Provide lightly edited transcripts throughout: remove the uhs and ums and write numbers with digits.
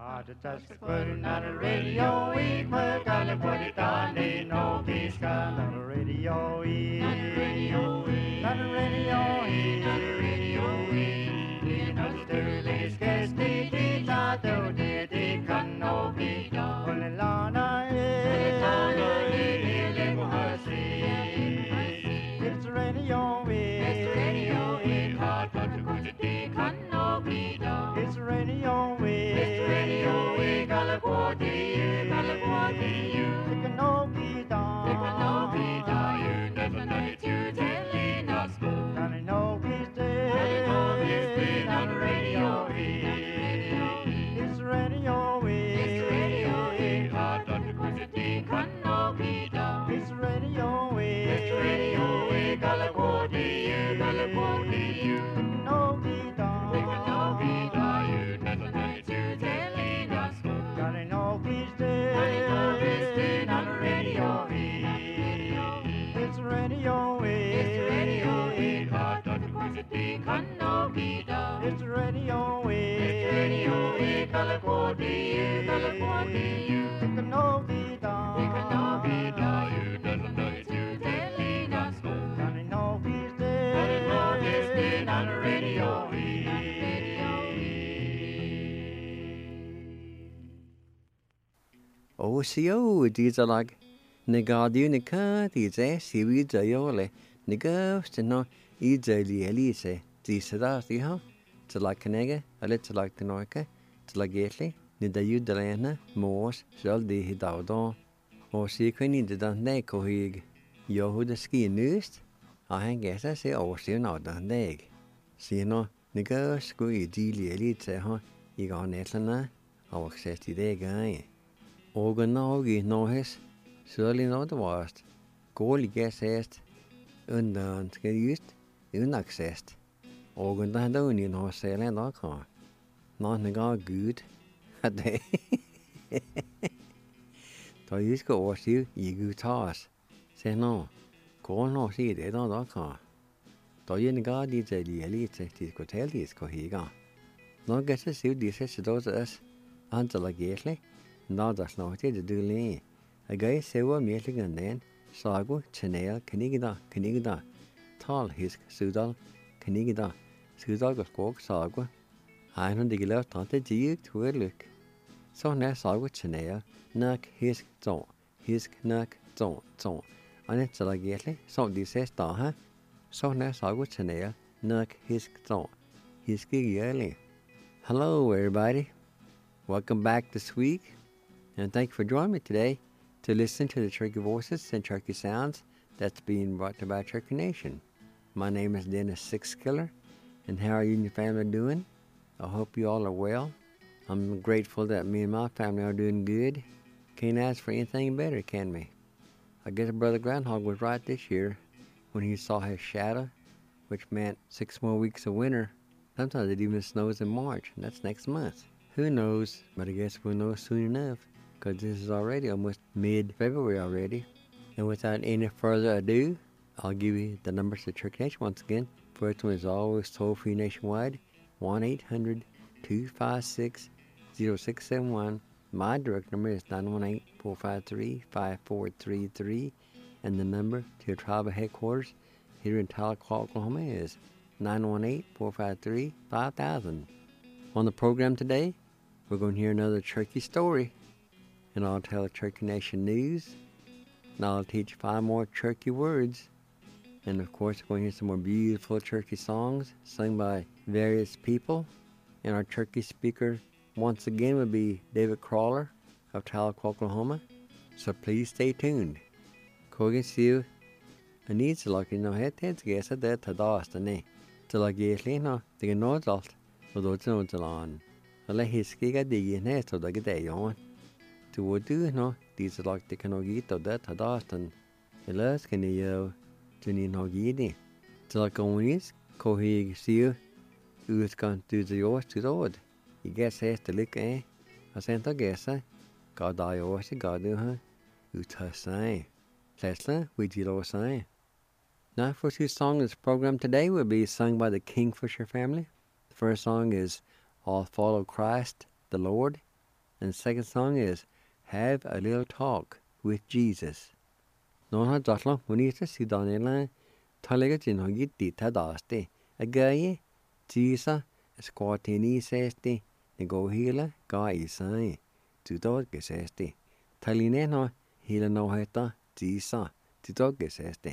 Just putting on the radio, we put on the put it on, they know he's got on the radio, on the radio, on the radio, on the radio, in the sterling sketch, they thought they can no be done. Only Lana, it's the radio, it's the radio, hard but to put it, they can no be done. It's the radio, it's the radio, we gotta go to you, it can no be done, it can no be done. You never know it, you telling us, and know he's dead, on the radio, it's the radio, it's the radio, hard but to put it, they can no be done. It's the radio, it's the radio, we gotta go to you, it can no be done, it can no be done. You never know it, you telling us, gotta know he's dead, on the radio, it's the radio, it's the radio, hard but to put it, they can no be done. It's the radio, we gotta go to you, it can no be done, it can no be done. You never know it, you telling us, gotta know he's dead, on the radio. Oh, see, oh, these are like Negadiunica, these seaweeds are yole, Negos, and no, easily Elise, these are the huh? To like Canega, a little like the Noica, to like Gately, Nida Udalana, Morse, shall de Hidaudo, or see Queenie the Dundeco hig, yo who the ski news. I hang guess I say, oh, see, no, Dundeg. See, no, Negos, go easily Elite, huh? You got Netlana, I'll access the day guy. Organ no his, surely not the worst. Goal guess est, undone, get used, unaccessed. Organ that don't you know, sailing or car. Not the good, a day. So you go or see, you go toss. Say no, call no see, they don't car. So you got these elite, these could tell these go he got. No guess to see these those us, until like gately. No, that's not it, do lay. A guy say what meeting and then, Sago, Chanel, Canigida, Tall, his Sudal, Canigida, Sudal got squawk, Sago. I know the gillar tante jig to a look. So now Sago, Chanel, Nuck, his zone, his knuck, zone. And it's like gately, so this says, huh? So now Sago, Chanel, Nuck, his zone, his gig early. Hello, everybody. Welcome back this week. And thank you for joining me today to listen to the Turkey Voices and Turkey Sounds that's being brought to you by Turkey Nation. My name is Dennis Sixkiller, and how are you and your family doing? I hope you all are well. I'm grateful that me and my family are doing good. Can't ask for anything better, can we? I guess Brother Groundhog was right this year when he saw his shadow, which meant 6 more weeks of winter. Sometimes it even snows in March, and that's next month. Who knows, but I guess we'll know soon enough, because this is already almost mid-February already. And without any further ado, I'll give you the numbers to Turkey Nation once again. First one is always toll-free nationwide, 1-800-256-0671. My direct number is 918-453-5433. And the number to your tribal headquarters here in Tahlequah, Oklahoma is 918-453-5000. On the program today, we're going to hear another turkey story, and I'll tell Turkey Nation news, and I'll teach 5 more turkey words, and of course we're going to hear some more beautiful turkey songs sung by various people, and our turkey speaker once again will be David Crawler of Tahlequah, Oklahoma, so please stay tuned. Kogan siu, needs to like heads guess at that tadastane, to like no, the nodalt. Og då tror jag att alla hiskiga digna så där det är to what do no these like the kan get of that hadastan elas kan you to ni no gidi to like onis ko he see us kan do the yours to the you guess has to look I sent a guess god I was god ha uta sai lesla we did all say. Now for 2 songs this program today will be sung by the Kingfisher family. The first song is I'll Follow Christ the Lord, And the second song is Have a Little Talk with Jesus. Nó ha dotlo muni ta si danela talega jin hogi ti ta daste. Agaye Jesus squatini sesti nego hila ga isai. Tudor gesesti. Taline no hila no heta Jesus. Tudor gesesti.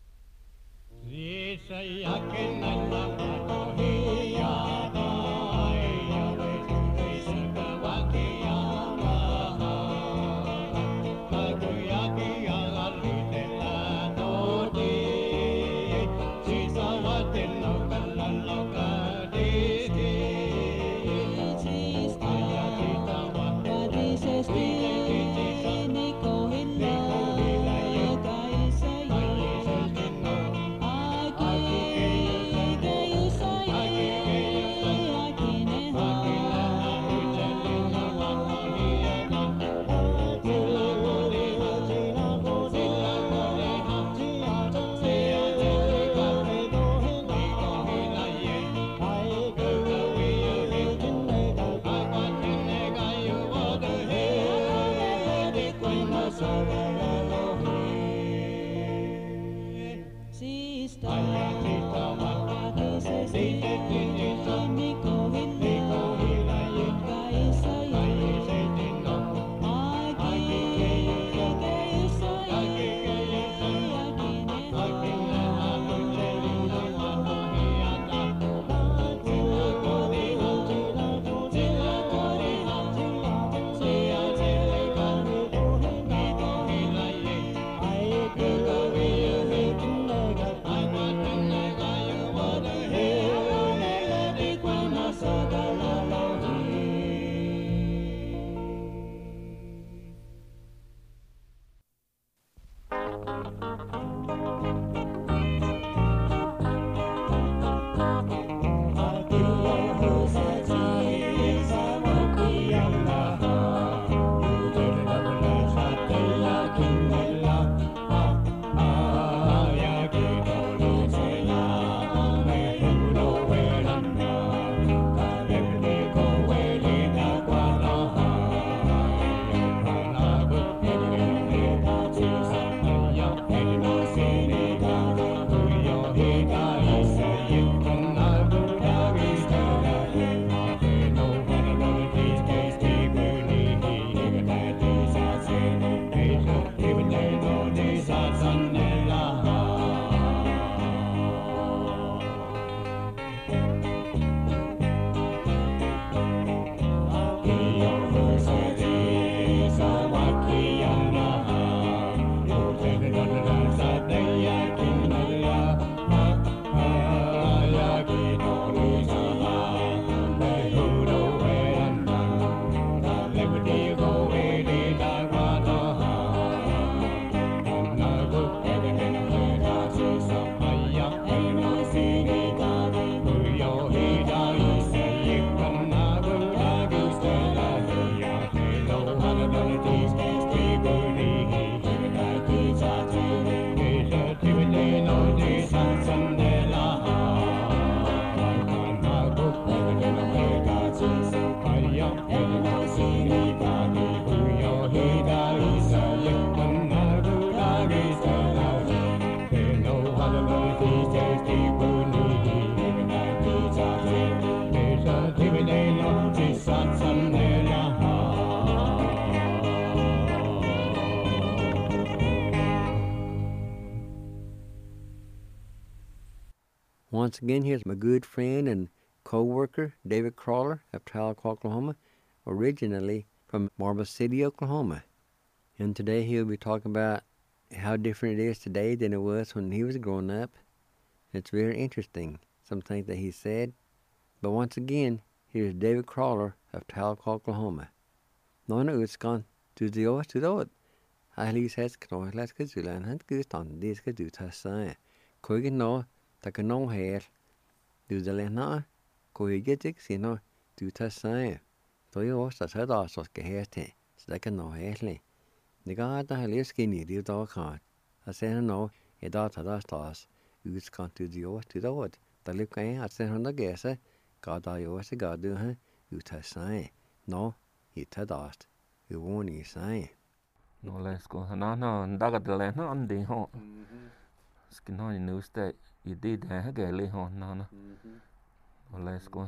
Once again, here's my good friend and co-worker, David Crawler of Tahlequah, Oklahoma, originally from Marble City, Oklahoma. And today he'll be talking about how different it is today than it was when he was growing up. It's very interesting, some things that he said. But once again, here's David Crawler of Tahlequah, Oklahoma. Nó utskan to the old to the old. I least has known last good to learn and good on this good to say. Quick no. Ta cái nông hè từ giờ lên nó coi cái chiếc gì nó từ ta sai tôi có sợ đó sợ cái hè thế sẽ cái nông hè này nếu có ta hay lấy cái gì điều đó cả sẽ nó cái đó thật đó stars use con từ điều từ đó ta lấy cái sẽ nó cái sẽ có đó yếu sẽ có được ha từ ta sai nó i tadast i woni sai no lesko no daga de le no andi ho skino ni news te i di de ge le ho no no lesko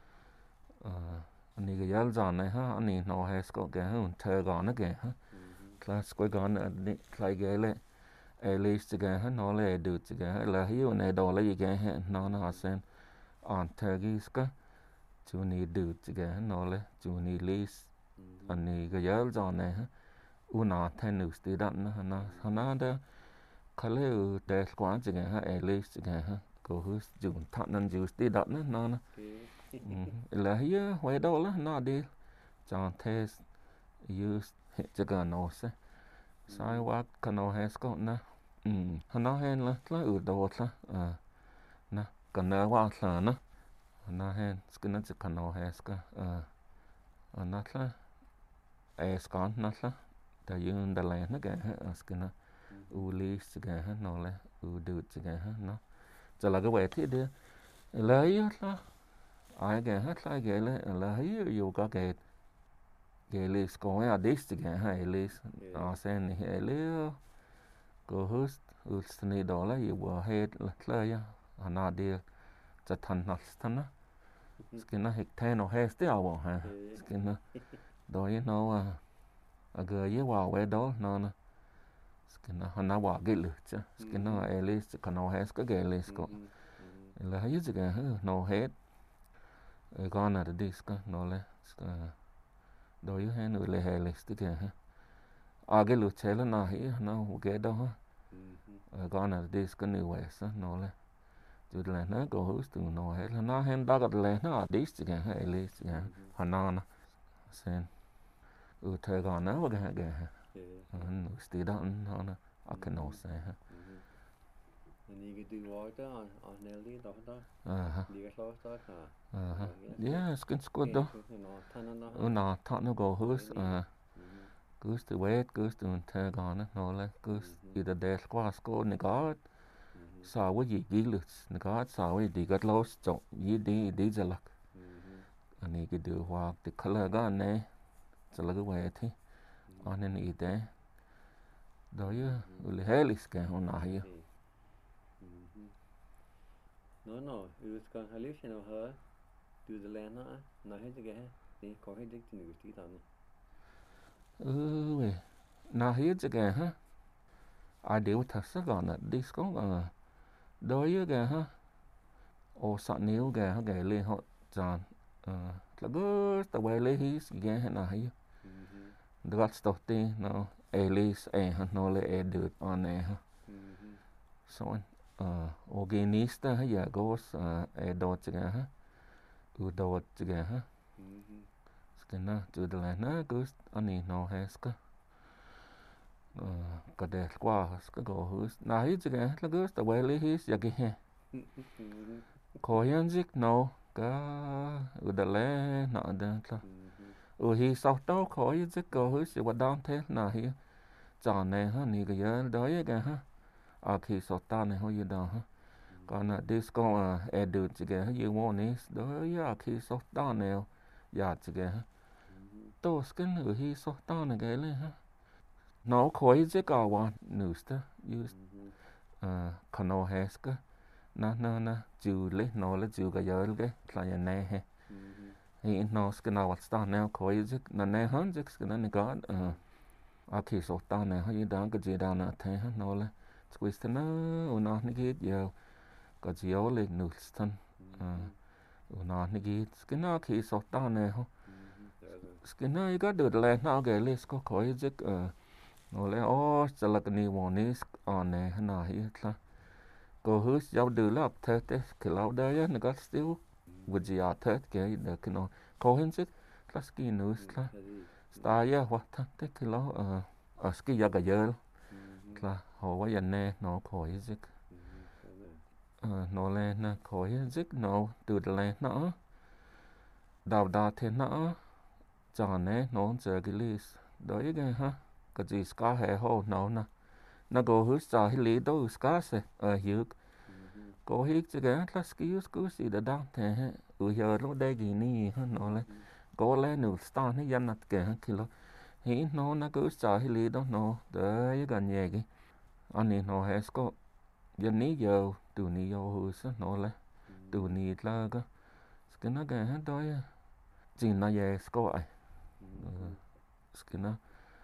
ani ge yal zan ne ha ani no hesko ge hun te ga na ge ha class ko ga na ni klai ge le e least ge ha no le du ge la hi ne do le ge ha no no sen on te gi ska chu ni du ge no le chu ni least ani ge yal zan ne ha una tenus di dan na da kale de quan chi ha least ge ha ko hus jun ta nan ju di dan na la hi we do la na di chan test use che ga no se sai wa ka no has ko na na hen la do la na ka na wa la na hen skina che ka no has ka na la scan na la ta yun da la na ga skina u least ga no le u du ga no cha la ga we thi de la hi la ai ga la ga la hi yu ka ga le sko ya dis ga le sen le ko hust ulstni do la yu wa het la ya na de cha than na stana skina hek ten o has te awo ha skina do you know aga ye wa we do no skina na wa ge lu cha skina least ka no has ka ge least ko la hi ga no het gonna the disc no le do you hen le he least ga age lu chela na hi no ge do ha gonna the disc new west no le ju le na go host to no he na hen da ga le na disc ga least ga na sen u the ga na wa ga nu sti da na a ka no se ha ni ge du wa da on nelly do da ni ga lo da ka yeah skin squad do na ta no go host goes to wait goes to the ga na no le goes either de squad score ni ga sa wa yi gi lu ni ga sa wa di ga lo so yi di za lak ani ge du wa the color ga ne cha la ga we thi on ni de do you le helis ke on na hi no it was kan hallucin of her do the land na he ge ni ko he dik ni sti ta ni we na hi ge ha a de ta sa ga na disco do you ge ha o sa niu ge ha ge le ho chan la go ta we le hi ge na hi the got stuff ti no Elise no le do on ha so organista ya goes do ga ha u do ga ha skena to the na goes ani no has ka ka de qua ska go hus na hi ga la goes the way le his ya ge he ko yan zik no ka u da le na da ta u hi sau to ko yi zik go hus wa down thế na hi chọn này ha ni cái giờ đó cái ha khi sốt ta này hơi đó ha còn disco edu chỉ cái như món này đó khi sốt ta này ya chỉ cái ha to skin ở hi sốt ta này cái này ha nó khỏi chỉ có one news use kano has cái na chịu lấy nó lấy chịu cái giờ cái là này ha thì nó skin nào ta này khỏi chỉ là này hơn chỉ cái này có khi sốt ta này hay đang cái gì đang thế nó là squeeze nó nó cái giờ cái gì ở lên nút thân nó cái nó khi sốt ta này không cái nó có được lên nó cái lên có khỏi chứ nó là chỉ là cái nhiều món này này nó hay là có hứa giáo được là thế cái lâu đấy nó có still vật gì thế cái được cái nó có hình chứ là cái nút là style hoặc thế cái lâu ski yaga yel la ho wa yanne no ko yizik no le na ko yizik no tu de le na daw da the na cha ne no je gilis do yi ge ha ka ji ska he ho no na go hu sa hi li do ska se yu ko hi che ge la ski yu sku si da da the u yo lo de gi ni ha no le có lẽ nụ star này dân nát kẻ kilo hí nó cứ sợ hi lý đó nó tới gần nhẹ cái anh ấy nó hay có dân ní giờ từ ní giờ hồi sức nó là từ ní là cái nó cái hết đó chỉ nó về có ai cái nó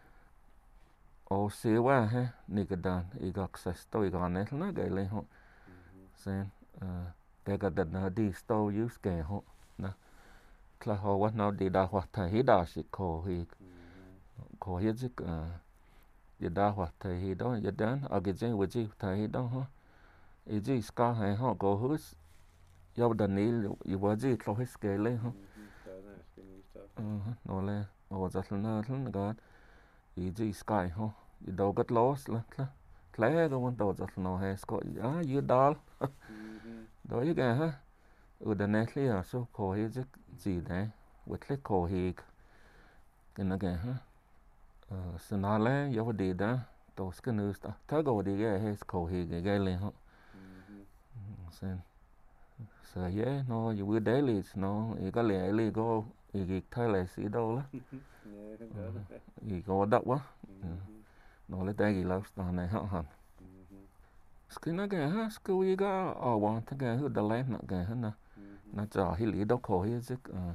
ô xíu quá ha ní cái đàn ý gặp access tôi còn này nó cái lên họ xem cái đàn nó đi store use cái họ nè là họ vẫn nó đi đào hoạt thấy đào sĩ khổ hết chứ giờ đào hoạt thấy đó giờ đến ở cái gì vậy thấy đó ha ý gì ska hay họ có hút yêu đàn ní yêu vad gì lo hết cái lên ha nó lên họ rất là cái ý gì sky ha ý đâu có lost là lấy cái vấn đề rất là hay có yêu đào đó cái ha đàn này là số khổ hết chứ gì đấy với cái khổ hết cái nó cái ha xin nói yêu đi đó tôi sẽ nói thắc go đi cái hết khổ hết cái lên ha xem sợ dễ nó vừa đấy thì nó cái lẽ li có cái thay lại xí đâu đó cái có đau quá nó lấy tay cái lâu này hả cái nó cái ha cái cái ở ngoài thế cái hư đà lên nó cái hả nó trả hi lý đâu khổ hết chứ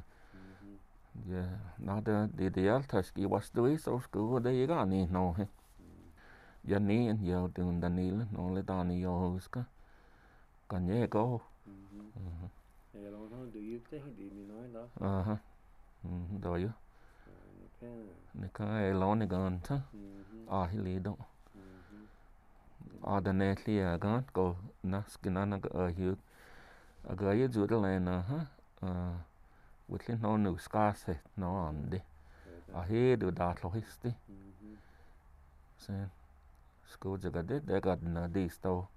nó đi đi al thas cái wastu so cái đấy cái này nó hết giờ ní giờ từ đàn ní nó lấy ta ní vô cái còn nhé có lâu nó được giúp thế thì mình nói đó rồi này cái lâu này còn thế hi lý đâu đàn này thì cái có nó cái nó ở hiệu cái gì đó là nó với cái nó nụ scarce nó ăn đi hết được đạt lo hết đi xem school giờ cái đấy cái nó đi store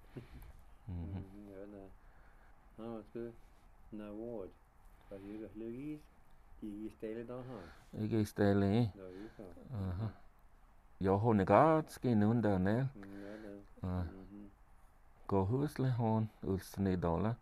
nó cứ nào word và như là lưu ý style đó hả cái style giờ hôm nay có cái nón đàn này có hút lấy hòn này đó là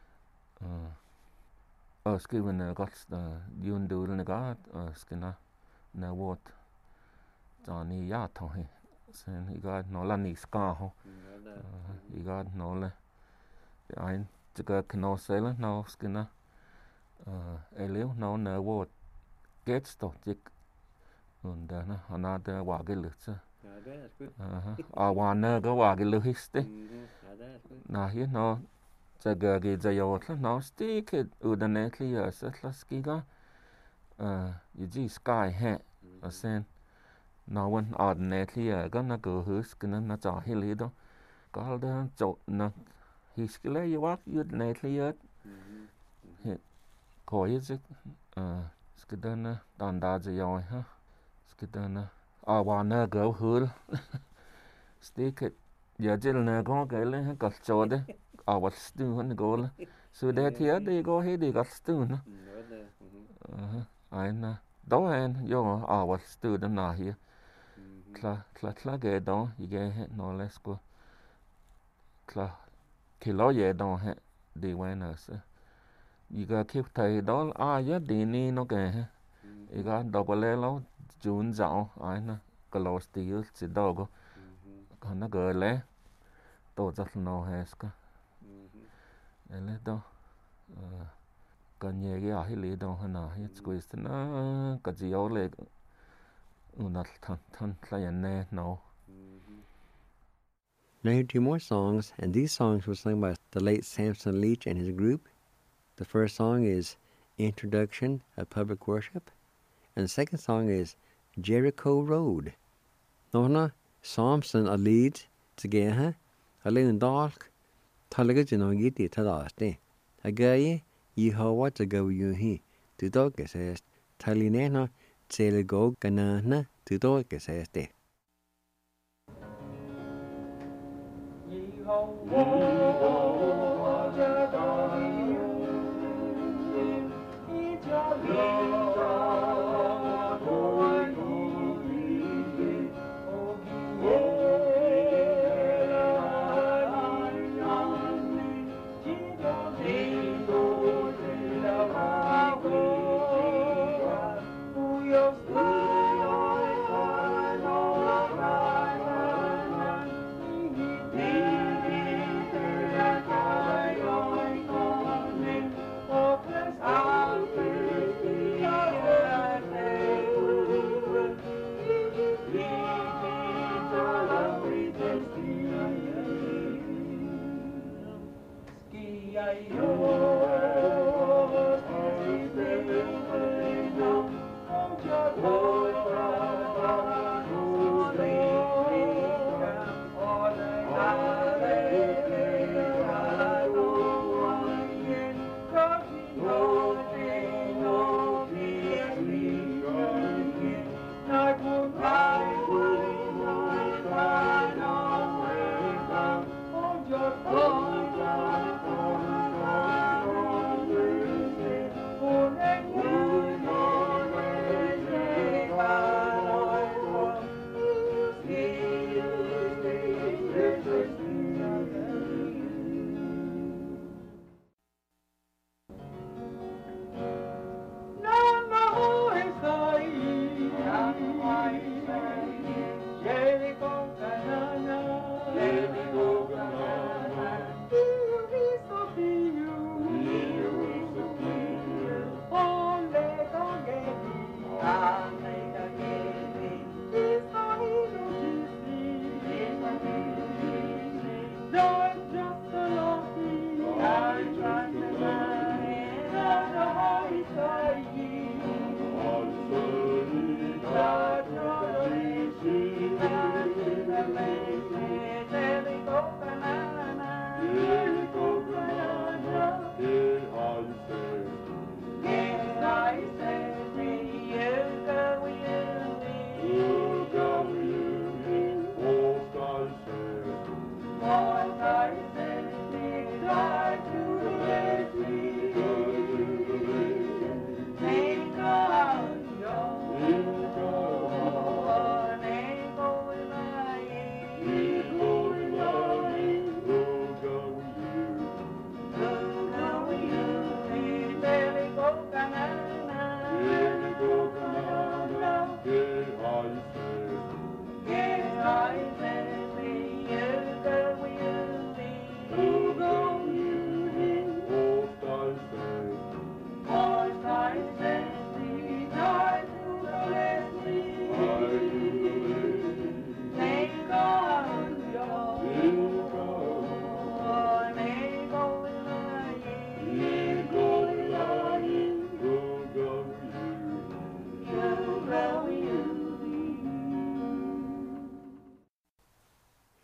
cái bên có dùng đồ này có cái nào word cho nên giá thôi xem cái nó là nít scar ho cái nó là anh chỉ có nó sẽ là nó cái nó nếu nó word get stop chỉ còn đó nó đã qua cái lượt chứ qua nó có qua cái lượt đấy nào hết nóจะเกิดกิจวัตรแล้วสติ๊กอุดมคลียร์สักสกีก็อยู่ที่สกายแฮะเส้นนวันอดเนคลียร์ก็นักเกิดสกินนักจ่อฮิลิโดก็เดินโจนักฮิสกิเลย์วักยุดเนคลียร์เหตุขอยึดสกินนะตอนดาจะย่อยฮะสกินนะวันนั้นเกิดหือสติ๊กอย่าเจริญก็เกิดเลยฮะกัดโจดวัดสตูนก็แล้วสุดท้ายที่ได้ก็ให้ได้กัดสตูนนะไอ้นะดาวเองย่อวัดสตูนน่าเหี้ยคลาเกดองอีกเห็นนอเลสก็คลาคิดล้อเยดองเห็นดีไว้นะสิอีกคิดไทยดอลยัดดีนี่นกเห็นอีกดอกเล่แล้วจูนจ่อไอ้นะก็ล้อสตีลสิดอกก็นักเกลเลยโตจัดนอเฮสก็เลยđó còn nhiều cái ở lý đó hơn nào hết cái nó cái gì đó là nó thân là nè nó. Now hear two more songs, and these songs were sung by the late Samson Leach and his group. The first song is Introduction of Public Worship, and the second song is Jericho Road. Nó Samson a Leach together, a little dark. Talaga jino giti tadaste. Agaye Yehovah to yuhi. To dog says Talinena Tselego Ganana to dog says de.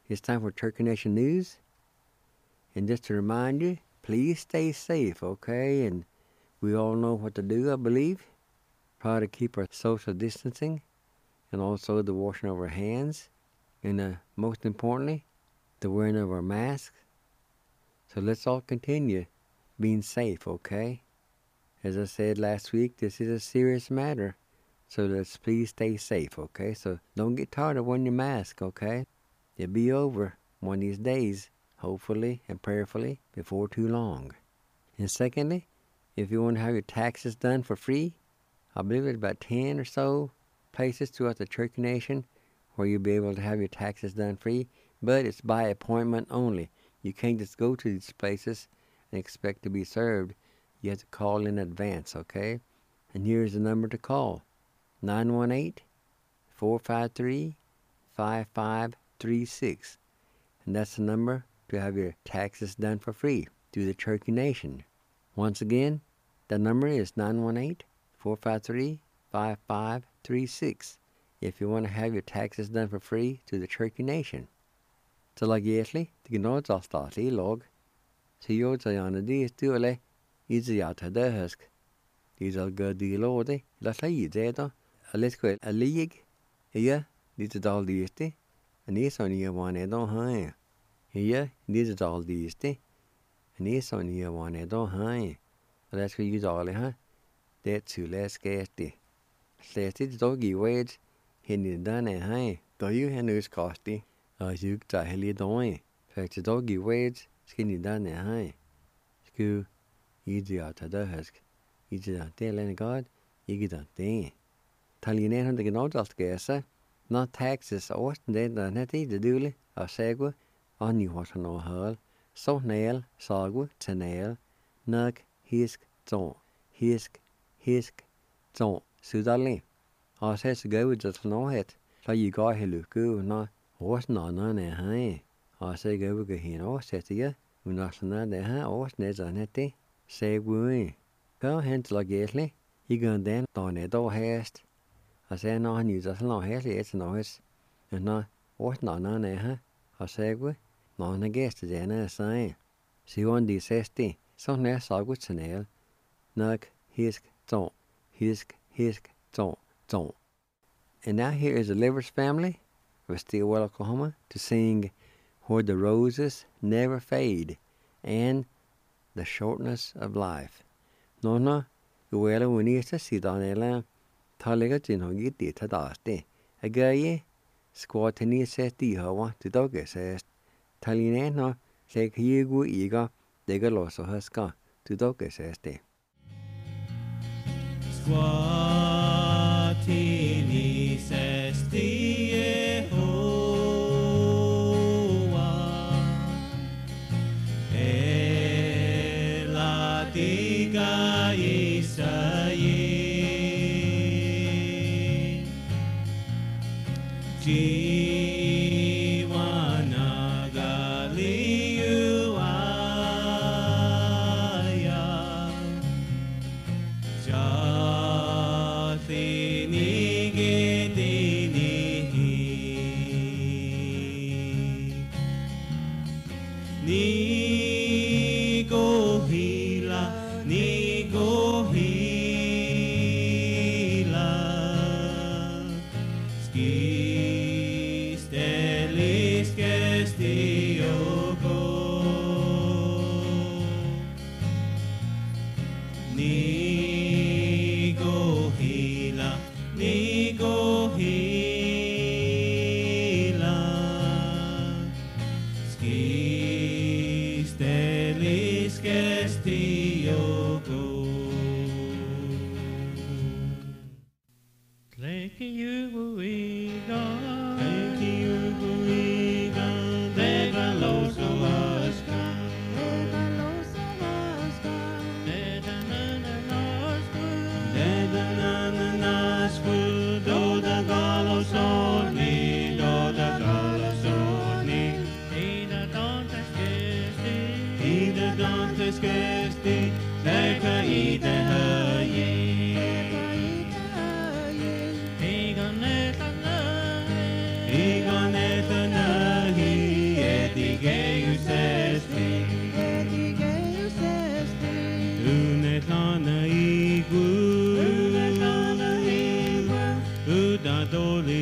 It's time for Turkey Nation News. And just to remind you, please stay safe, okay? And we all know what to do, I believe. Try to keep our social distancing and also the washing of our hands. And most importantly, the wearing of our masks. So let's all continue being safe, okay? As I said last week, this is a serious matter. So let's please stay safe, okay? So don't get tired of wearing your mask, okay? It'll be over one of these days, hopefully and prayerfully, before too long. And secondly, if you want to have your taxes done for free, I believe there's about 10 or so places throughout the Turkey Nation where you'll be able to have your taxes done free, but it's by appointment only. You can't just go to these places and expect to be served. You have to call in advance, okay? And here's the number to call. 918-453-5536. And that's the number to have your taxes done for free through the Turkey Nation. Once again, the number is 918-453-5536 if you want to have your taxes done for free through the Turkey Nation. Så lag egentlig, det kan nå til statlig log. Så jo til gjerne det styrle, i det jeg til det husk. Det er gør det lov det, la seg det da. Let's go a league. Yeah, this is all this. And this on here one I don't have. Here, this is all this. And this on here one I don't have. Let's go use all it, huh? That's too less gas. Let's it doggy wage. He need done it, huh? Do you have news costy? You got heli doing. Fact the doggy wage, skinny done it, huh? School, easy out of the husk. Easy out there, Lenny God. You get out there. Tallineen hun det nå alt gæsa. Nå taxes åsten det der net i det dule og sagde og ni hos han og hal. Så næl sagde til næl. Nok hisk to. Sudali. Og så så gå det nå het. Så I går helu gå nå hos nå nè hej. Og så gå gå hen og sætte ja. Hun sådan det her åsten det der net det. Sagde gå hen til gæsle. I går den då dog hast. Og så når han jo så når hele et noget når åt når her og sagde når han gæste det er sagde så han de sæste så når så godt til nok hisk to. And now here is the Livers family of Stillwell, Oklahoma to sing Where the Roses Never Fade and The Shortness of Life. Nå uela unista sidonela Talega tin hongi ti tadaste. Agaye squatini sesti hawa to doge says. Taline no se kigu iga degaloso haska to doge says te. Squatini sesti Yehowa Ela diga Isaie Jiwana Galiuaya Jatini Gidinihi Nigo hila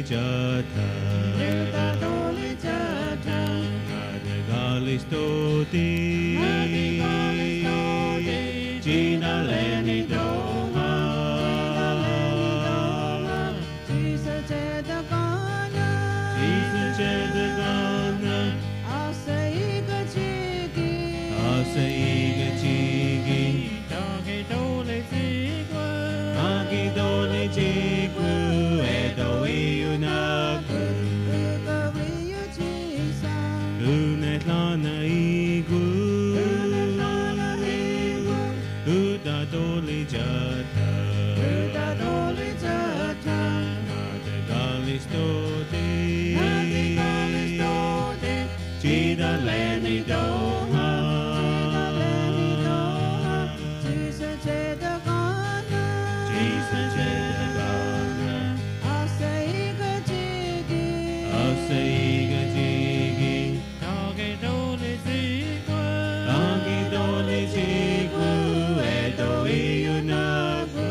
jata Nadagali stoti Gina leni doha Jesus Jedagana Asa iga chigi Dagi dole jigu Edo iyunaku Unet lana igu Uda dole jata Nadagali stoti Gina leni doha Jesus Jedagana Asa iga jigi Dagi dole jigu Edo iyunaku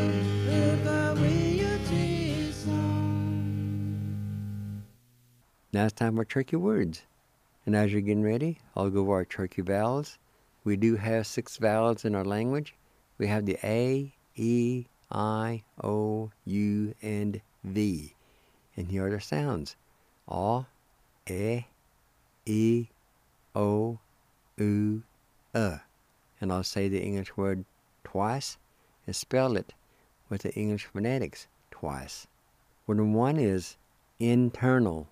Now it's time for turkey words. And as you're getting ready, I'll go over our turkey vowels. We do have 6 vowels in our language. We have the A, E, I, O, U, and V. And here are the sounds. A, E, O, U, And I'll say the English word twice and spell it with the English phonetics twice. Word number 1 is internal.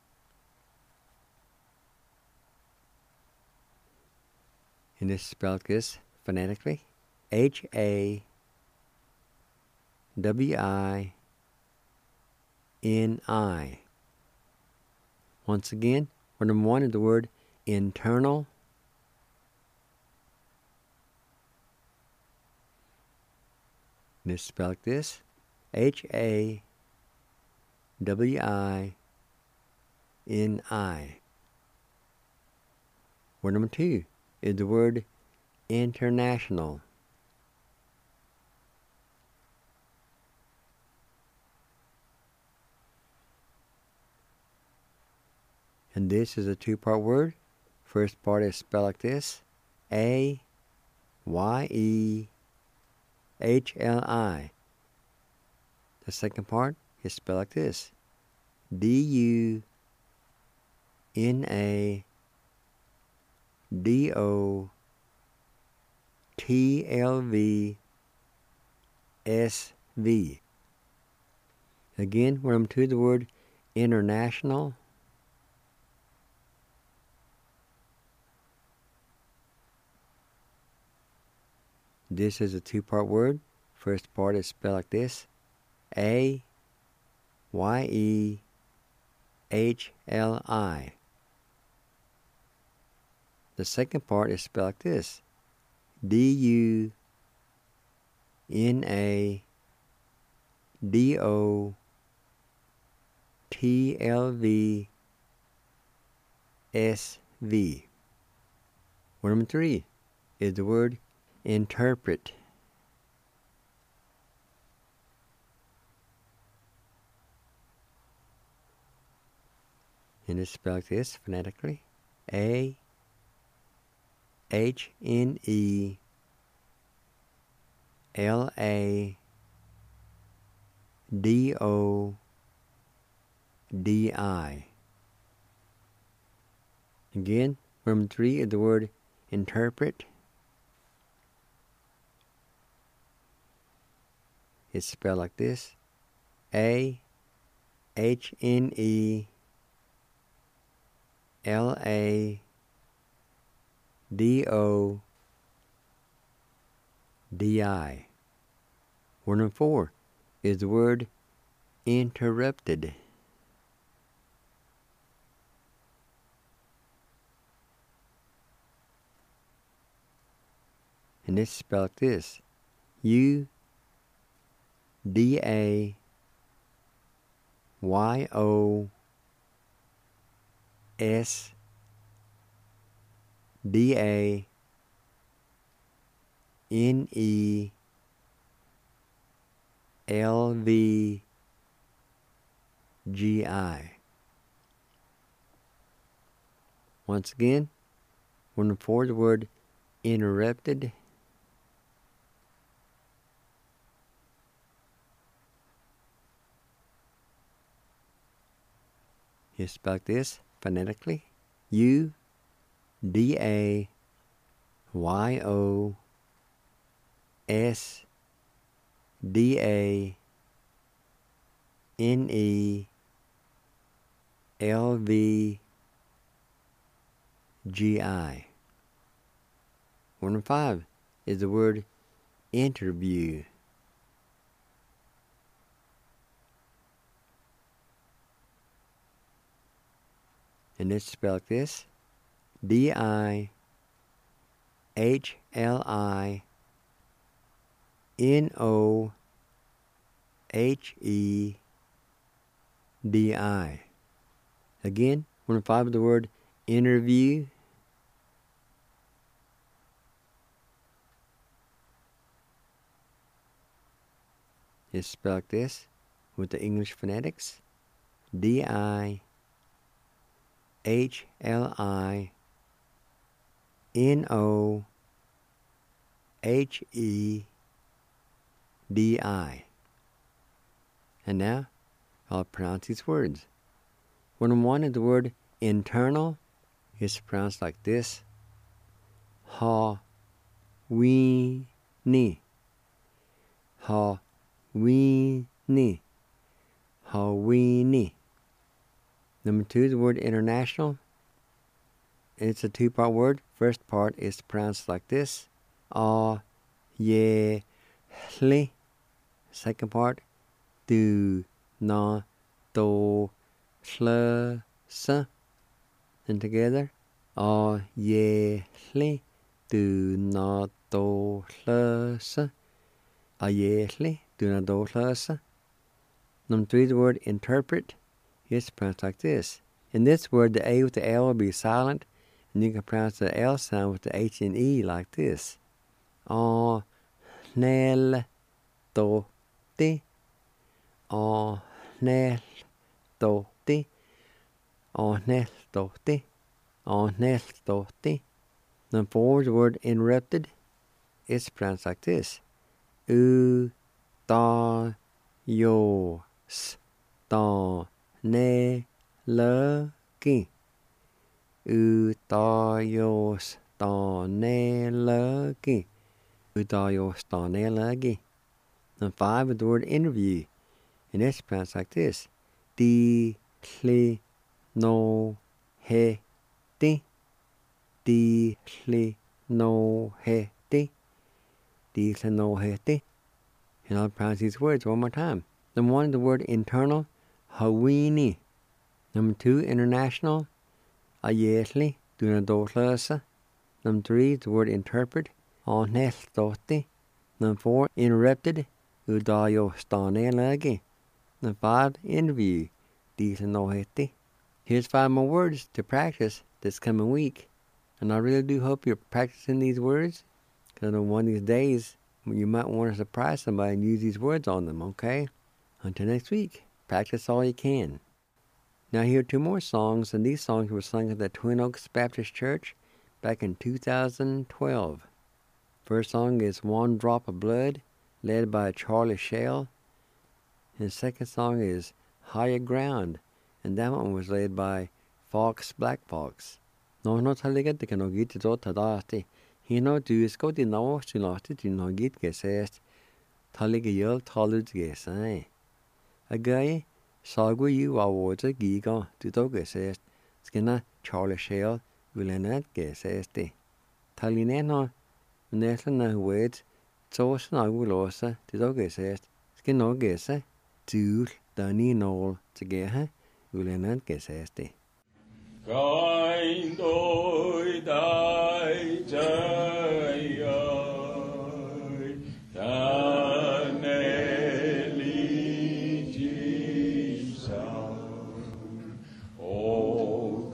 And it's spelled this phonetically. Hawini. Once again, word number 1 is the word internal. And it's spelled this. Hawini. Word number 2 is the word international. And this is a 2-part word. First part is spelled like this. Ayehli. The second part is spelled like this. Dunadolvs. Again, when I'm to the word international, this is a 2-part word. First part is spelled like this. Ayehli. The second part is spelled like this. Dunadolvs. Word number 3 is the word interpret. And it's spelled like this phonetically. Ahneladi. Again, number 3 is the word interpret. It's spelled like this. Ahneladi. Word number 4 is the word interrupted. And it's spelled like this. UDAYONED. G-I. Once again, when before the word interrupted, you spell this phonetically. U-D-A-Y-O-S-D-A-N-E-L-V-G-I. 1 and 5 is the word interview. And it's spelled this: D-I-H-L-I-N-O-H-E-D-I. Again, 1 and 5 is the word interview. It's spelled this with the English phonetics: D-I-H-L-I-N-O-H-E-D-I. And now, I'll pronounce these words. 1 and 1 is the word internal. It's pronounced like this: Ha-we-ni. Ha-we-ni. Ha-we-ni. Number 2 is the word international. It's a 2-part word. First part is pronounced like this: A-ye-li. Second part: do-na-do-sla-sa. And together: A-ye-li. Do-na-do-sla-sa. A-ye-li. Do-na-do-sla-sa. Number 3 is the word interpret. It's pronounced like this. In this word, the A with the L will be silent, and you can pronounce the L sound with the H and E like this: A-nel-to-ti. A-nel-to-ti. A-nel-to-ti. A-nel-to-ti. Number 4 is the word interrupted. It's pronounced like this: U-ta-yo-s-ta-ne-la-ki. U-ta-yo-s-ta-ne-la-ki. U-ta-yo-s-ta-ne-la-ki. Number 5 is the word interview, and it's pronounced like this: Di-li-no-he-ti. Di-li-no-he-ti. Di-li-no-he-ti. And I'll pronounce these words one more time. Number 1 is the word internal: Ha-we-ni. Number 2, international: A-ye-li. Do-na-do-sla-sa. Number 3 is the word interpret: A-nel-to-ti. Number 4, interrupted: U-da-yo-sta-ne-la-ki. Number 5, interview: Di-li-no-he-ti. Here's 5 more words to practice this coming week. And I really do hope you're practicing these words, because I know one of these days you might want to surprise somebody and use these words on them, okay? Until next week, practice all you can. Now here are 2 more songs, and these songs were sung at the Twin Oaks Baptist Church back in 2012. First song is One Drop of Blood, led by Charlie Shell. And the second song is Higher Ground, and that one was led by Fox Black Fox. No taliga de can get it out tadati. He no do is go the no to lost it in no get gesest. Taliga yell tolud ges, eh? A guy saw you are water giga to dog gesest. Skinna Charlie Shell will not gesest. Talineno Nestlina wait, so snagulosa to dog gesest. Skin no gesse. Do Danny Knoll to get her will not gesest. Kind oi dai jai Daneli Jisa O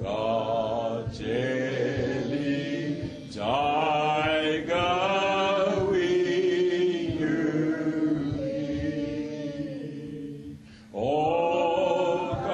Kacheli Jai Gawi Yui O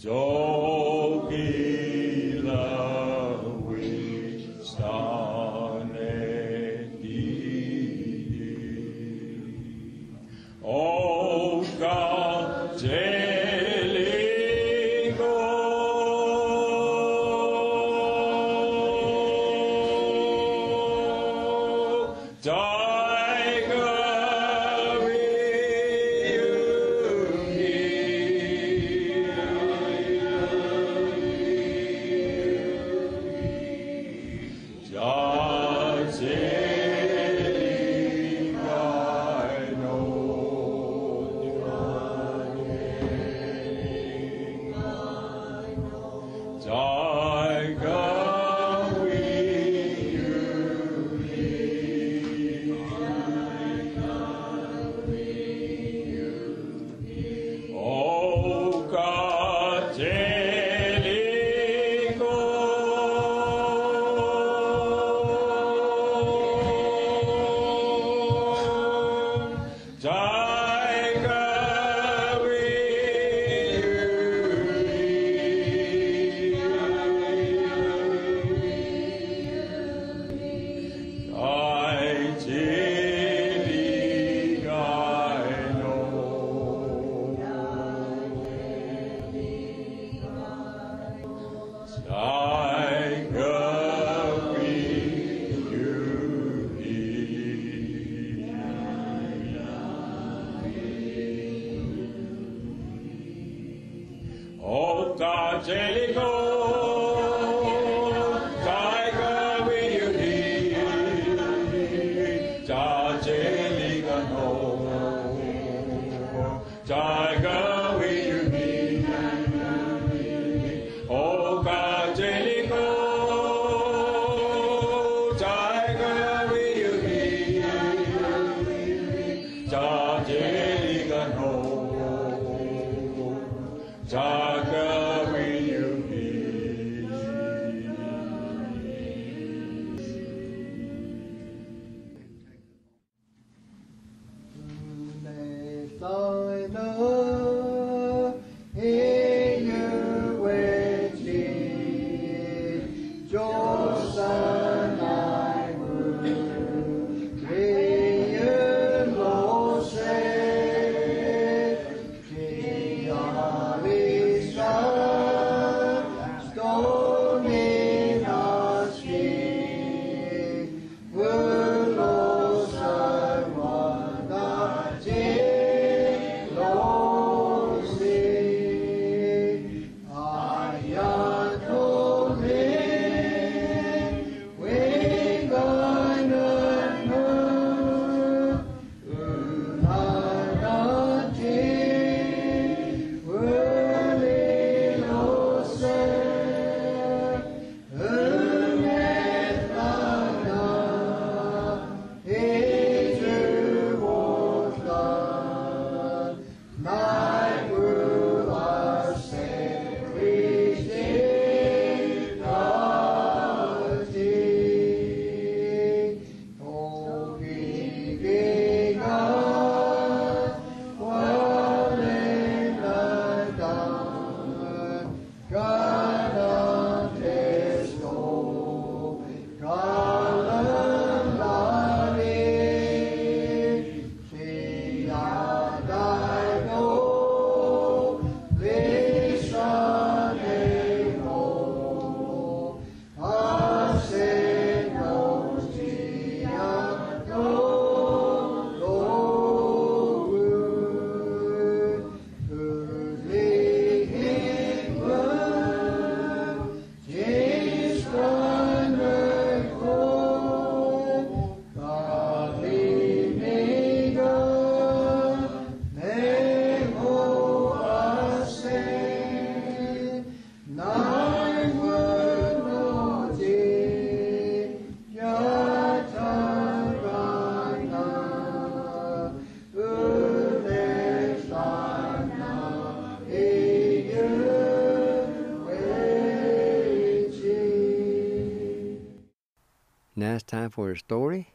Now it's time for a story,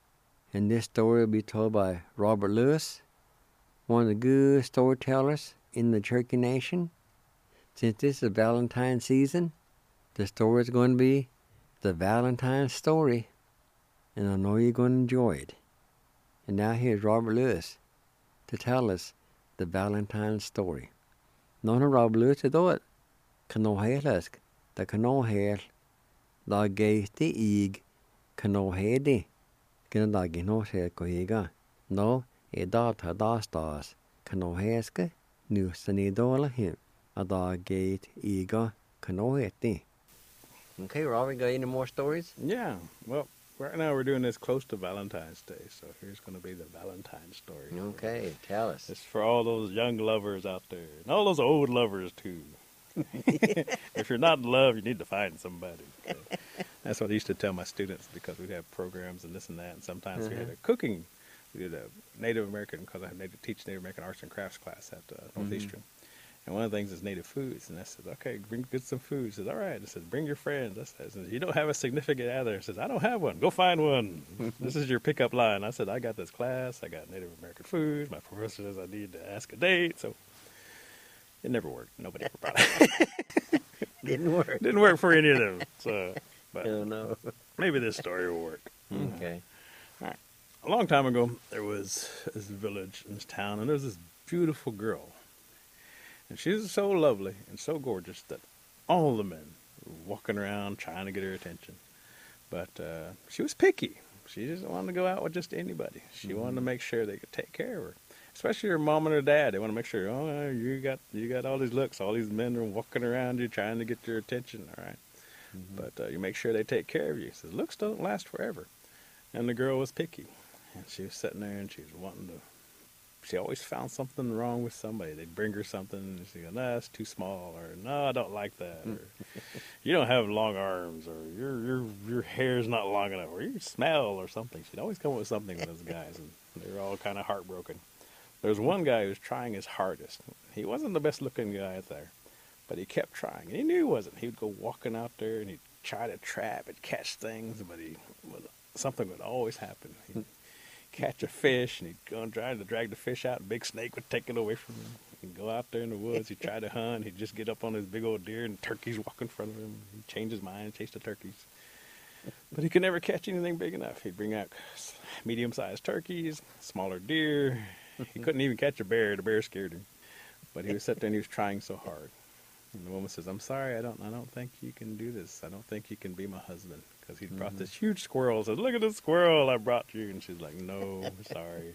and this story will be told by Robert Lewis, one of the good storytellers in the Cherokee Nation. Since this is Valentine's season, the story is going to be the Valentine story, and I know you're going to enjoy it. And now here's Robert Lewis to tell us the Valentine story. None of Robert Lewis is it. Canohelask, the canohel, the gate ig, canohedi, Ganadagi no se cohiga. No, a data dastas, canoheske, nu sanidola him, a dog gate ega, canoheti. Okay, Robert, got any more stories? Yeah, well, right now we're doing this close to Valentine's Day, so here's going to be the Valentine story. Okay, tell us. It's for all those young lovers out there, and all those old lovers, too. If you're not in love, you need to find somebody. Okay? That's what I used to tell my students, because we'd have programs and this and that, and sometimes we had a cooking. We did a Native American, because I teach Native American arts and crafts class at Northeastern. And one of the things is native foods. And I said, okay, get some food. He says, all right. I said, bring your friends. I said, you don't have a significant other. He says, I don't have one. Go find one. This is your pickup line. I said, I got this class. I got Native American foods. My professor says I need to ask a date. So it never worked. Nobody ever brought it. Didn't work. Didn't work for any of them. So, but Oh, no. maybe this story will work. Okay. All right. A long time ago, there was this village in this town, and there was this beautiful girl. And she was so lovely and so gorgeous that all the men were walking around trying to get her attention. But she was picky. She didn't want to go out with just anybody. She wanted to make sure they could take care of her. Especially her mom and her dad. They want to make sure, oh, you got all these looks. All these men are walking around you trying to get your attention, all right? But you make sure they take care of you. He says, looks don't last forever. And the girl was picky. And she was sitting there and she was wanting to. She always found something wrong with somebody. They'd bring her something and she'd go, no, it's too small, or no, I don't like that, or you don't have long arms, or your hair's not long enough, or you smell, or something. She'd always come up with something with those guys, and they were all kind of heartbroken. There was one guy who was trying his hardest. He wasn't the best looking guy out there, but he kept trying, and he knew he wasn't. He would go walking out there and he'd try to trap and catch things, but something would always happen. He'd catch a fish, and he'd go and try to drag the fish out, and a big snake would take it away from him. He'd go out there in the woods, he'd try to hunt, he'd just get up on his big old deer, and turkeys walk in front of him. He'd change his mind and chase the turkeys. But he could never catch anything big enough. He'd bring out medium-sized turkeys, smaller deer. He couldn't even catch a bear. The bear scared him. But he was sitting there and he was trying so hard. And the woman says, I'm sorry, I don't think you can do this. I don't think you can be my husband. Because he brought this huge squirrel. Says, look at this squirrel I brought you. And she's like, no, sorry.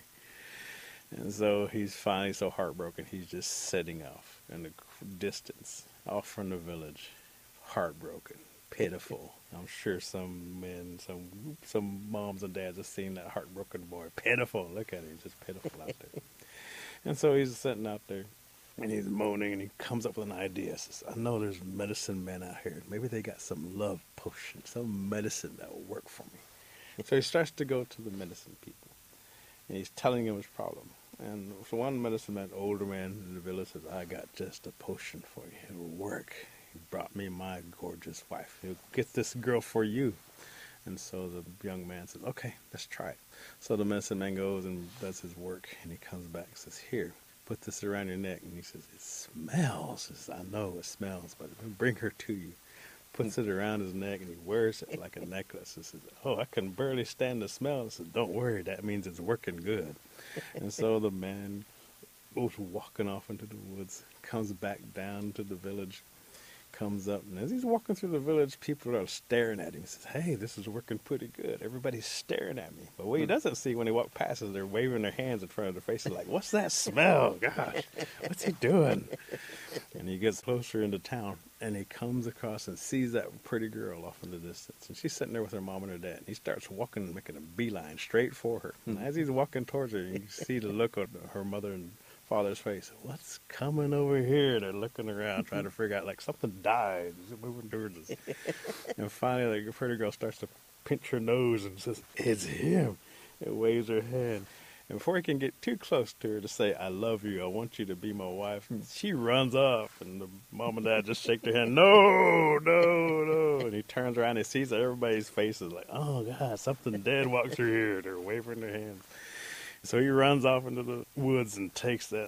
And so he's finally so heartbroken, he's just sitting off in the distance, off from the village, heartbroken, pitiful. I'm sure some men, some moms and dads have seen that heartbroken boy. Pitiful. Look at him. He's just pitiful out there. And so he's sitting out there, and he's moaning, and he comes up with an idea. Says, I know there's medicine men out here. Maybe they got some love potion, some medicine that will work for me. So he starts to go to the medicine people, and he's telling them his problem. And so one medicine man, older man in the village, says, I got just a potion for you. It will work. He brought me my gorgeous wife. He'll get this girl for you. And so the young man says, okay, let's try it. So the medicine man goes and does his work, and he comes back and says, here, put this around your neck. And he says, it smells. He says, I know it smells, but bring her to you. Puts it around his neck, and he wears it like a necklace. He says, oh, I can barely stand the smell. He says, don't worry, that means it's working good. And so the man goes walking off into the woods, comes back down to the village, comes up, and as he's walking through the village, people are staring at him. He says, hey, this is working pretty good. Everybody's staring at me. But what he doesn't see when he walks past is they're waving their hands in front of their faces like, what's that smell? Gosh, what's he doing? And he gets closer into town, and he comes across and sees that pretty girl off in the distance. And she's sitting there with her mom and her dad. And he starts walking, making a beeline straight for her. And as he's walking towards her, you see the look on her mother and father's face. What's coming over here? They're looking around, trying to figure out, like, something died. Is it moving towards us? And finally, the pretty girl starts to pinch her nose and says, it's him. And waves her hand. And before he can get too close to her to say, I love you, I want you to be my wife, she runs off. And the mom and dad just shake their hand, no, no, no. And he turns around and sees that everybody's faces like, oh, God, something dead walks through here. They're waving their hands. So he runs off into the woods and takes that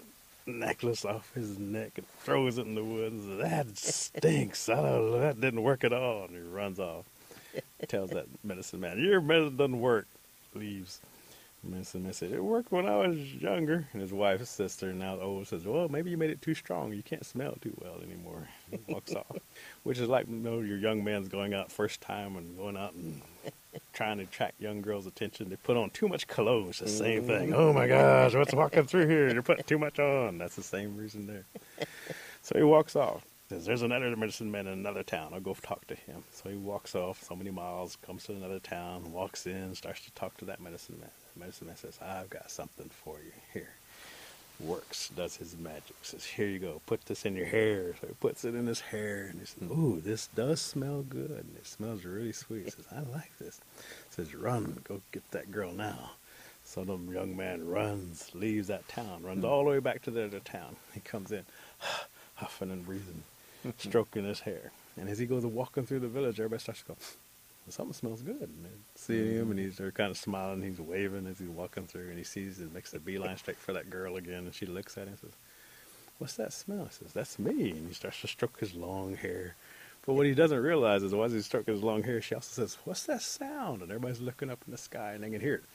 necklace off his neck and throws it in the woods. That stinks. I don't know. That didn't work at all. And he runs off. Tells that medicine man, your medicine doesn't work. Leaves. Medicine man said, it worked when I was younger. And his wife's sister, now old, says, well, maybe you made it too strong. You can't smell too well anymore. He walks off. Which is like, your young man's going out first time and going out and trying to attract young girls' attention. They put on too much cologne. It's the same thing. Oh my gosh, what's walking through here? You're putting too much on. That's the same reason there. So he walks off. Says, there's another medicine man in another town. I'll go talk to him. So he walks off so many miles, comes to another town, walks in, starts to talk to that medicine man. The medicine man says, I've got something for you. Here. Works, does his magic. Says, here you go. Put this in your hair. So he puts it in his hair. And he says, ooh, this does smell good. And it smells really sweet. He says, I like this. Says, run. Go get that girl now. So the young man runs, leaves that town, runs all the way back to the other town. He comes in, huffing and breathing, stroking his hair. And as he goes walking through the village, everybody starts to go, well, something smells good. And they see him, and they're kind of smiling. He's waving as he's walking through, and he sees it, makes the beeline straight for that girl again. And she looks at him and says, what's that smell? He says, that's me. And he starts to stroke his long hair. But what he doesn't realize is while he's stroking his long hair, she also says, what's that sound? And everybody's looking up in the sky, and they can hear it.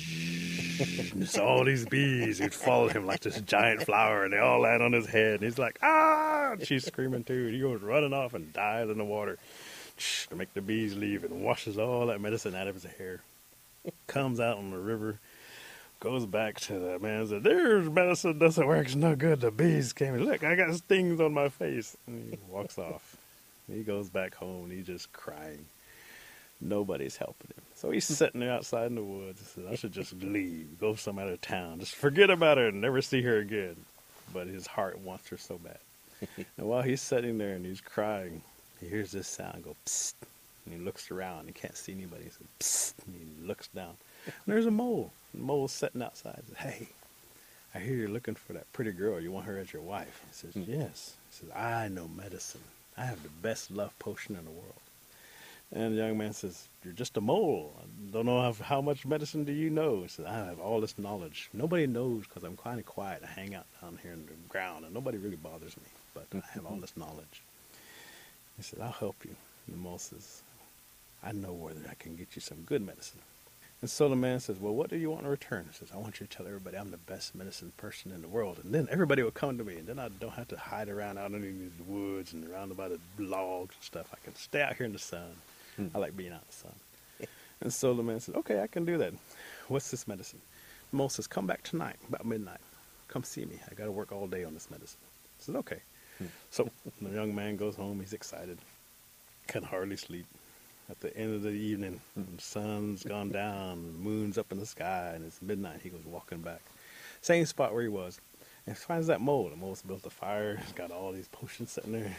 And it's all these bees who follow him like this giant flower, and they all land on his head. And he's like, ah! And she's screaming too. And he goes running off and dives in the water to make the bees leave, and washes all that medicine out of his hair. Comes out on the river, goes back to the man and says, there's medicine doesn't work. It's no good. The bees came and look, I got stings on my face. And he walks off. He goes back home, and he's just crying. Nobody's helping him. So he's sitting there outside in the woods. He says, I should just leave, go some other town, just forget about her and never see her again. But his heart wants her so bad. And while he's sitting there and he's crying, he hears this sound go, psst. And he looks around. He can't see anybody. He says, psst. And he looks down. And there's a mole. The mole's sitting outside. He says, hey, I hear you're looking for that pretty girl. You want her as your wife? He says, yes. He says, I know medicine. I have the best love potion in the world. And the young man says, you're just a mole. I don't know how much medicine do you know? He says, I have all this knowledge. Nobody knows because I'm kind of quiet. I hang out down here in the ground, and nobody really bothers me. But I have all this knowledge. He said, I'll help you. And the mole says, I know where I can get you some good medicine. And so the man says, well, what do you want in return? He says, I want you to tell everybody I'm the best medicine person in the world. And then everybody will come to me. And then I don't have to hide around out in these woods and around by the logs and stuff. I can stay out here in the sun. I like being out in the sun. And so the man said, okay, I can do that. What's this medicine? The mole says, come back tonight, about midnight. Come see me. I got to work all day on this medicine. I said, okay. So the young man goes home. He's excited. Can hardly sleep. At the end of the evening, when the sun's gone down, the moon's up in the sky, and it's midnight, he goes walking back. Same spot where he was. And finds that mole. The mole's built a fire. He's got all these potions sitting there,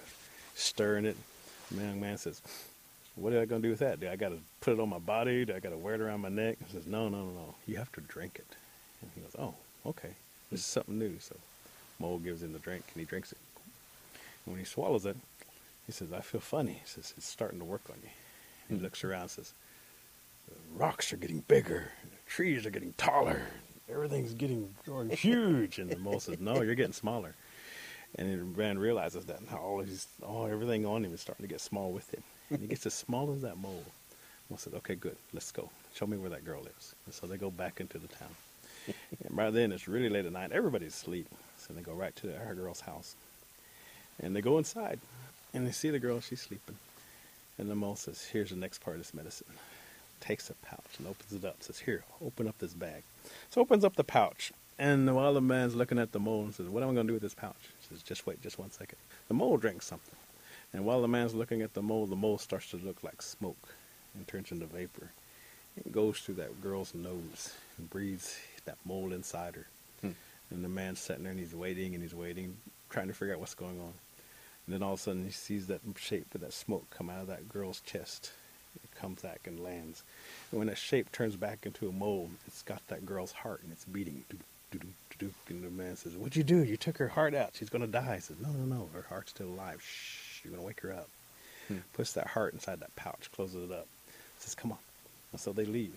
stirring it. The young man says, what am I going to do with that? Do I got to put it on my body? Do I got to wear it around my neck? He says, no. You have to drink it. And he goes, oh, okay. This is something new. So mole gives him the drink, and he drinks it. And when he swallows it, he says, I feel funny. He says, it's starting to work on you. And he looks around and says, the rocks are getting bigger. The trees are getting taller. Everything's growing huge. And the mole says, no, you're getting smaller. And the man realizes that everything on him is starting to get small with him. And he gets as small as that mole. Mole said, okay, good, let's go. Show me where that girl lives. And so they go back into the town. And by then, it's really late at night. Everybody's asleep. So they go right to our girl's house. And they go inside. And they see the girl, she's sleeping. And the mole says, here's the next part of this medicine. Takes a pouch and opens it up. Says, here, open up this bag. So opens up the pouch. And while the man's looking at the mole and says, what am I going to do with this pouch? He says, just wait just 1 second. The mole drinks something. And while the man's looking at the mole starts to look like smoke and turns into vapor. It goes through that girl's nose and breathes that mole inside her. And the man's sitting there and he's waiting, trying to figure out what's going on. And then all of a sudden he sees that shape of that smoke come out of that girl's chest. It comes back and lands. And when that shape turns back into a mole, it's got that girl's heart and it's beating. And the man says, what'd you do? You took her heart out. She's going to die. He says, no. Her heart's still alive. Shh. You're going to wake her up. Puts that heart inside that pouch, closes it up. Says, come on. And so they leave.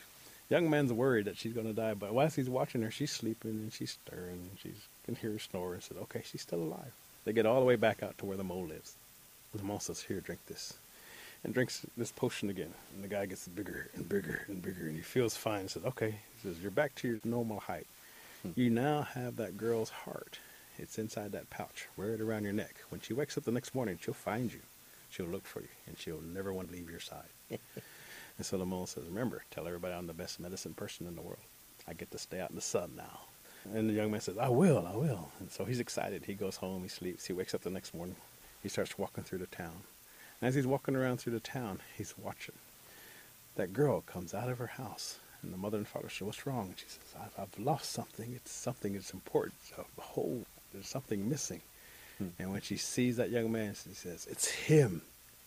Young man's worried that she's going to die, but whilst he's watching her, she's sleeping and she's stirring and she can hear her snore. And said, okay, she's still alive. They get all the way back out to where the mole lives. And the mole says, here, drink this. And drinks this potion again. And the guy gets bigger and bigger and bigger, and he feels fine. He says, okay. He says, you're back to your normal height. You now have that girl's heart. It's inside that pouch. Wear it around your neck. When she wakes up the next morning, she'll find you. She'll look for you, and she'll never want to leave your side. And so the mole says, remember, tell everybody I'm the best medicine person in the world. I get to stay out in the sun now. And the young man says, I will. And so he's excited. He goes home, he sleeps, he wakes up the next morning. He starts walking through the town. And as he's walking around through the town, he's watching. That girl comes out of her house, and the mother and father say, what's wrong? And she says, I've lost something. It's something that's important. So, there's something missing. And when she sees that young man, she says, it's him.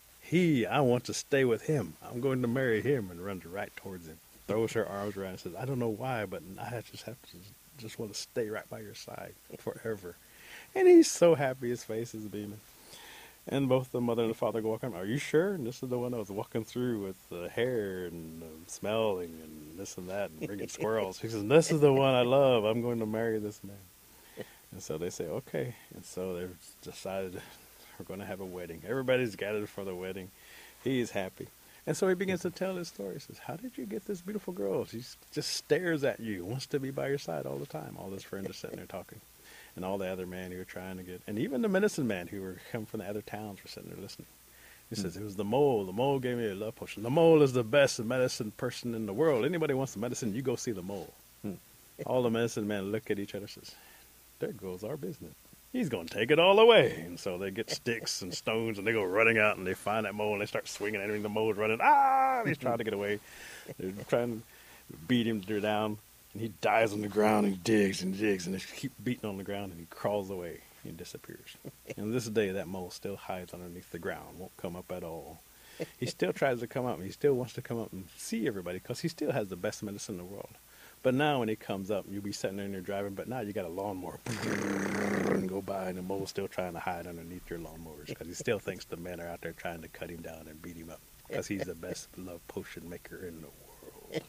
I want to stay with him. I'm going to marry him, and runs right towards him. Throws her arms around and says, I don't know why, but I just want to stay right by your side forever. And he's so happy, his face is beaming. And both the mother and the father go walking. Are you sure? And this is the one I was walking through with the hair and smelling and this and that and bringing squirrels. He says, this is the one I love. I'm going to marry this man. And so they say, okay. And so they've decided we're going to have a wedding. Everybody's gathered for the wedding. He's happy. And so he begins to tell his story. He says, how did you get this beautiful girl? She just stares at you, wants to be by your side all the time. All his friends are sitting there talking. And all the other men who were trying to get, and even the medicine man who were come from the other towns were sitting there listening. He says, it was the mole. The mole gave me a love potion. The mole is the best medicine person in the world. Anybody wants the medicine, you go see the mole. All the medicine men look at each other and says, there goes our business. He's going to take it all away. And so they get sticks and stones, and they go running out, and they find that mole, and they start swinging at him. The mole's running. And he's trying to get away. They're trying to beat him down. And he dies on the ground, and he digs, and they keep beating on the ground, and he crawls away. He disappears. And this day, that mole still hides underneath the ground, won't come up at all. He still tries to come up, and he still wants to come up and see everybody, because he still has the best medicine in the world. But now when he comes up, you'll be sitting there and you're driving, but now you got a lawnmower and go by, and the mole's still trying to hide underneath your lawnmowers, because he still thinks the men are out there trying to cut him down and beat him up, because he's the best love potion maker in the world.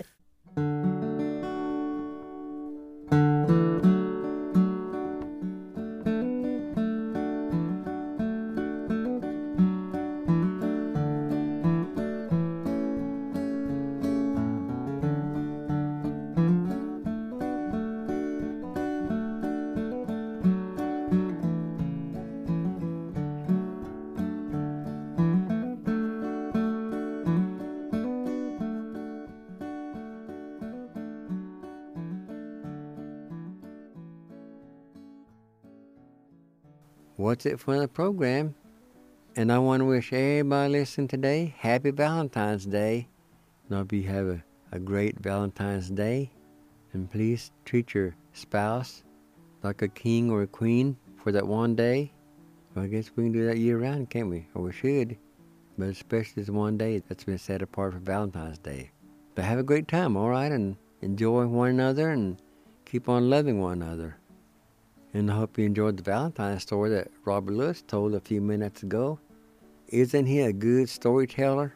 What's it for the program? And I want to wish everybody listening today happy Valentine's Day. And I hope you have a great Valentine's Day. And please treat your spouse like a king or a queen for that one day. Well, I guess we can do that year round, can't we? Or we should. But especially this one day that's been set apart for Valentine's Day. But have a great time, all right? And enjoy one another and keep on loving one another. And I hope you enjoyed the Valentine story that Robert Lewis told a few minutes ago. Isn't he a good storyteller?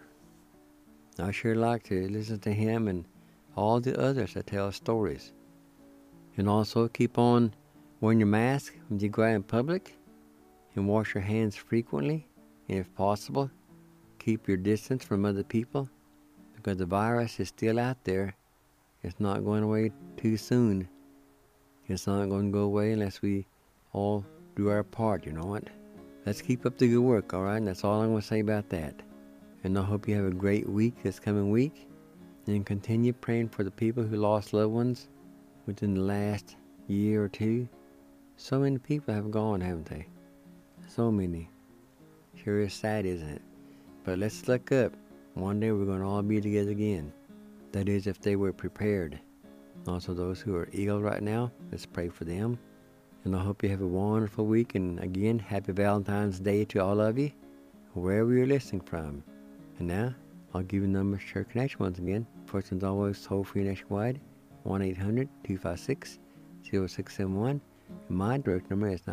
I sure like to listen to him and all the others that tell stories. And also keep on wearing your mask when you go out in public, and wash your hands frequently, and if possible, keep your distance from other people, because the virus is still out there. It's not going away too soon. It's not going to go away unless we all do our part, you know what? Let's keep up the good work, all right? And that's all I'm going to say about that. And I hope you have a great week this coming week. And continue praying for the people who lost loved ones within the last year or two. So many people have gone, haven't they? So many. Sure is sad, isn't it? But let's look up. One day we're going to all be together again. That is, if they were prepared. Also, those who are ill right now, let's pray for them. And I hope you have a wonderful week. And again, happy Valentine's Day to all of you, wherever you're listening from. And now, I'll give you the number to Church Connection once again. First and always, toll-free nationwide, 1-800-256-0671. And my direct number is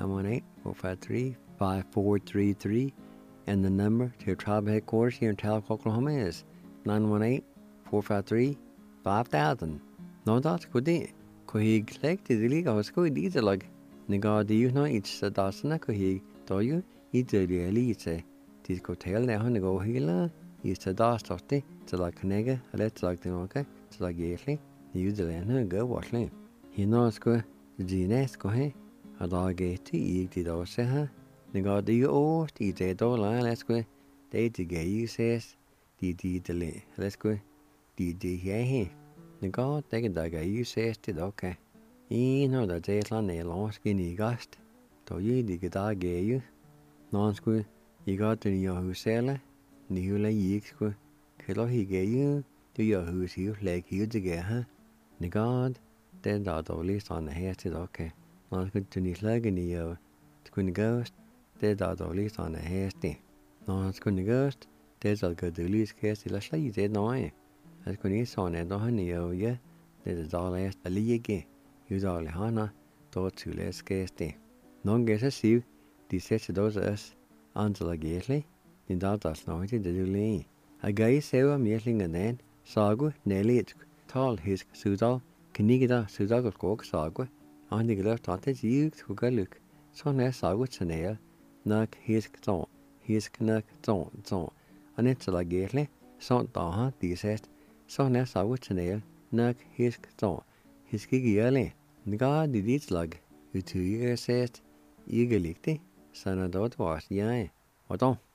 918-453-5433. And the number to your tribal headquarters here in Tahlequah, Oklahoma is 918-453-5433. 5,000. No, that's good. Could he collect the legal school either like Nega do you know it's the Dasana could he do you? Either the elite. This could tell the Honego Hila is the dust of the to like nega, let's like the okay, to like yearly, use the land go washing. He knows go the genius go he, a dog gate to eat it all say her. Nega do you all the day dollar, let's go. They to get you says, the delay, let's go. The he. Nega take a dog you says it okay. You know that there's a long skinny gust. Do you the guitar gay you? Non school, you got to your who seller, new lay yeeks go. Hello, he gay you, do your who's you like you to get her. The god, then that at least on the hair to okay. Non good to his leg in the year. Squinny ghost, then that at least on the hair stay. Non squinny ghost, there's a good to least case till a slay dead no. As Quinny son and honey, oh yeah, there's all last a league. Use all the hana, thought to less case day. Non guess a sieve, the sets those us, Angela Gately, in that that's not the delay. A guy sewa meeting and then, Sagu, Nelly, tall his Sudal, Kinigida, Sudago Cock Sagu, and the left at his youth who go look. So near Sagu Chanel, Nuck his zone, his knuck zone, and it's like Gately, so daha, the says, so near Sagu Chanel, Nuck his zone, his giggy early. The god did it like, you 2 years says, eagerly, son of that was, yeah, what on?